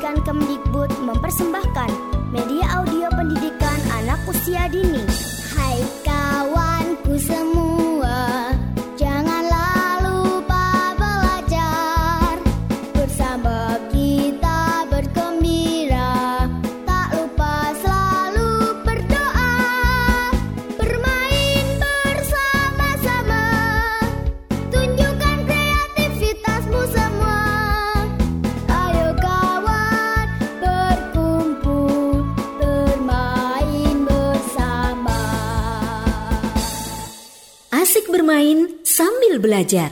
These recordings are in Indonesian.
Pendidikan Kemdikbud mempersembahkan media audio pendidikan anak usia dini. Hai kawanku semua, janganlah lupa belajar. Bersama kita bergembira, tak lupa selalu berdoa. Bermain bersama-sama, tunjukkan kreativitasmu semua. Ayo kawan, berkumpul, bermain bersama. Asik bermain sambil belajar.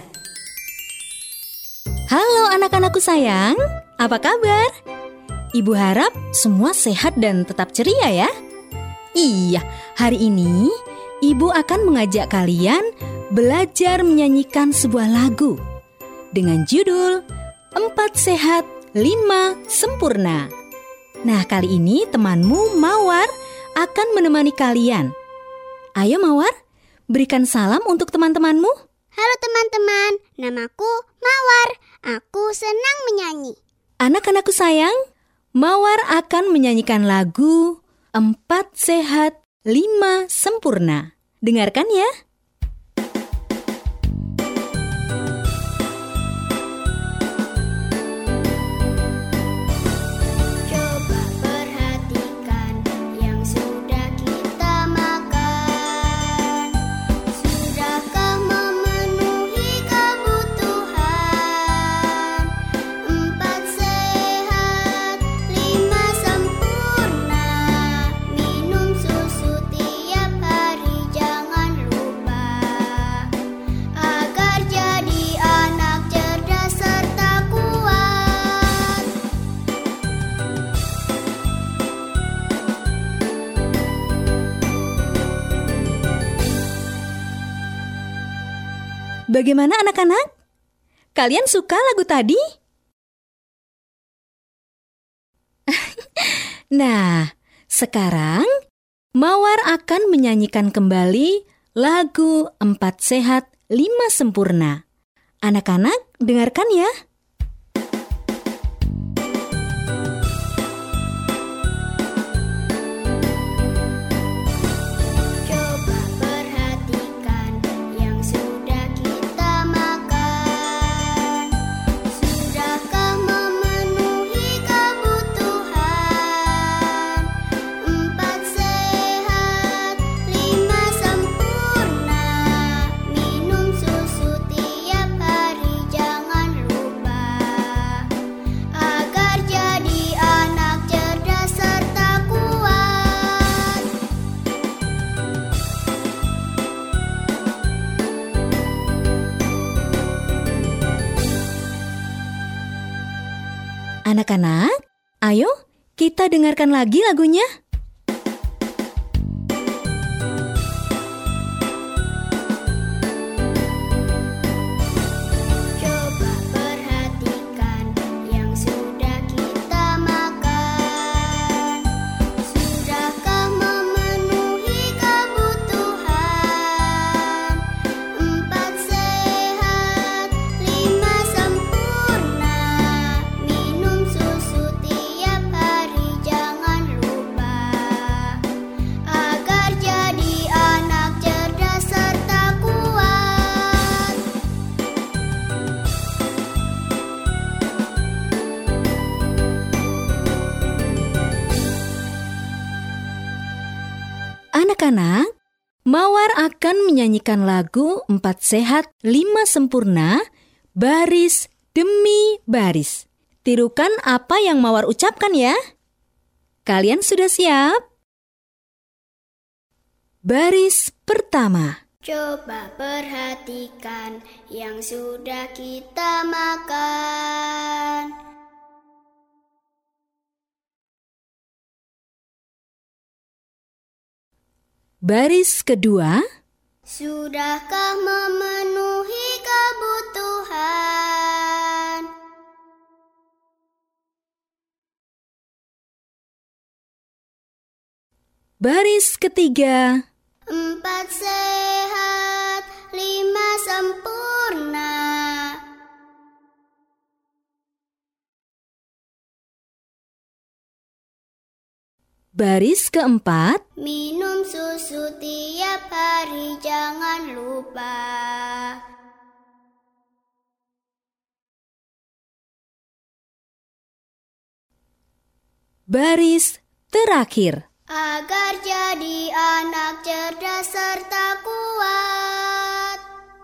Halo anak-anakku sayang, apa kabar? Ibu harap semua sehat dan tetap ceria ya. Iya, hari ini Ibu akan mengajak kalian belajar menyanyikan sebuah lagu dengan judul 4 Sehat, 5 Sempurna. Nah, kali ini temanmu Mawar akan menemani kalian. Ayo Mawar, berikan salam untuk teman-temanmu. Halo teman-teman, namaku Mawar. Aku senang menyanyi. Anak-anakku sayang, Mawar akan menyanyikan lagu 4 Sehat, 5 Sempurna. Dengarkan ya. Coba perhatikan yang sudah kita makan. Sudahkah memenuhi kebutuhan? 4 sehat, 5 sempurna. Minum susu tiap hari jangan lupa, agar jadi anak cerdas serta kuat. Bagaimana anak-anak? Kalian suka lagu tadi? Nah, sekarang Mawar akan menyanyikan kembali lagu 4 Sehat, 5 Sempurna. Anak-anak, dengarkan ya. Coba perhatikan yang sudah kita makan. Sudahkah memenuhi kebutuhan? 4 sehat, 5 sempurna. Minum susu tiap hari jangan lupa, agar jadi anak cerdas serta kuat. Anak-anak, ayo kita dengarkan lagi lagunya. Coba perhatikan yang sudah kita makan. Sudahkah memenuhi kebutuhan? 4 sehat, 5 sempurna. Minum susu tiap hari jangan lupa, agar jadi anak cerdas serta kuat. Anak-anak, Mawar akan menyanyikan lagu 4 Sehat, 5 Sempurna, baris demi baris. Tirukan apa yang Mawar ucapkan ya. Kalian sudah siap? Baris pertama. Coba perhatikan yang sudah kita makan. Baris kedua. Sudahkah memenuhi kebutuhan? Baris ketiga. 4 sehat, 5 sempurna. Baris keempat, minum susu tiap hari, jangan lupa. baris terakhir. Agar jadi anak cerdas serta kuat.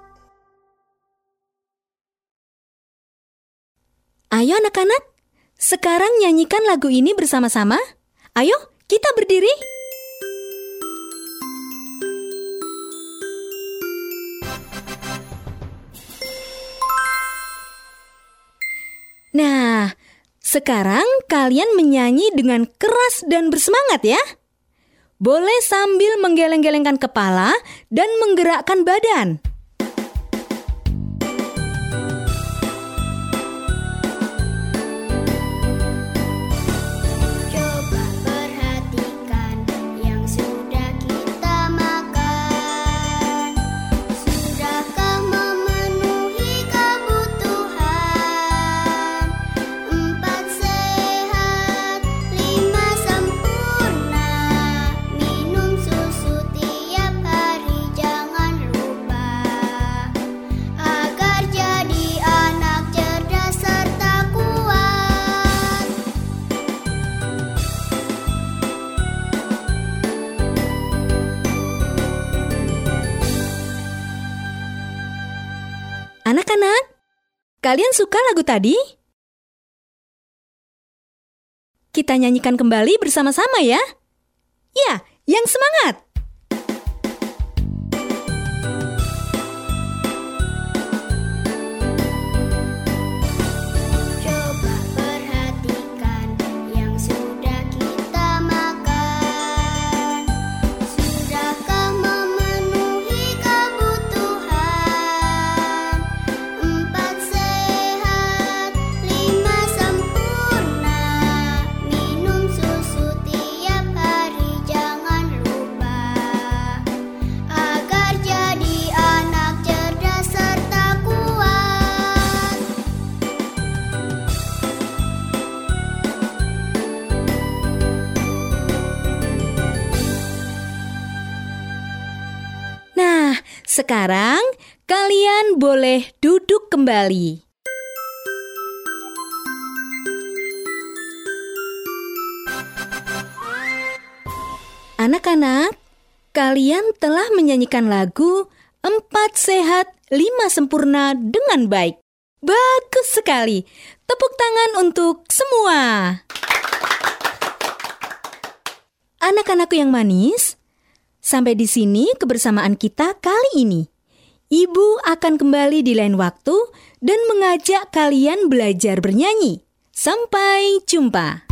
Ayo anak-anak, sekarang nyanyikan lagu ini bersama-sama. Ayo, kita berdiri. Nah, sekarang kalian menyanyi dengan keras dan bersemangat ya. Boleh sambil menggeleng-gelengkan kepala dan menggerakkan badan. Coba perhatikan yang sudah kita makan. Sudahkah memenuhi kebutuhan? 4 sehat, 5 sempurna. Minum susu tiap hari, jangan lupa. Agar jadi anak cerdas serta kuat. Anak-anak, kalian suka lagu tadi? Kita nyanyikan kembali bersama-sama ya. Ya, yang semangat. Coba perhatikan yang sudah kita makan. Sudahkah memenuhi kebutuhan? 4 sehat, 5 sempurna. Minum susu tiap hari, jangan lupa. Agar jadi anak cerdas serta kuat. Nah, sekarang kalian boleh duduk kembali. Anak-anak, kalian telah menyanyikan lagu 4 sehat, 5 sempurna dengan baik. Bagus sekali. Tepuk tangan untuk semua. Anak-anakku yang manis, sampai di sini kebersamaan kita kali ini. Ibu akan kembali di lain waktu dan mengajak kalian belajar bernyanyi. Sampai jumpa.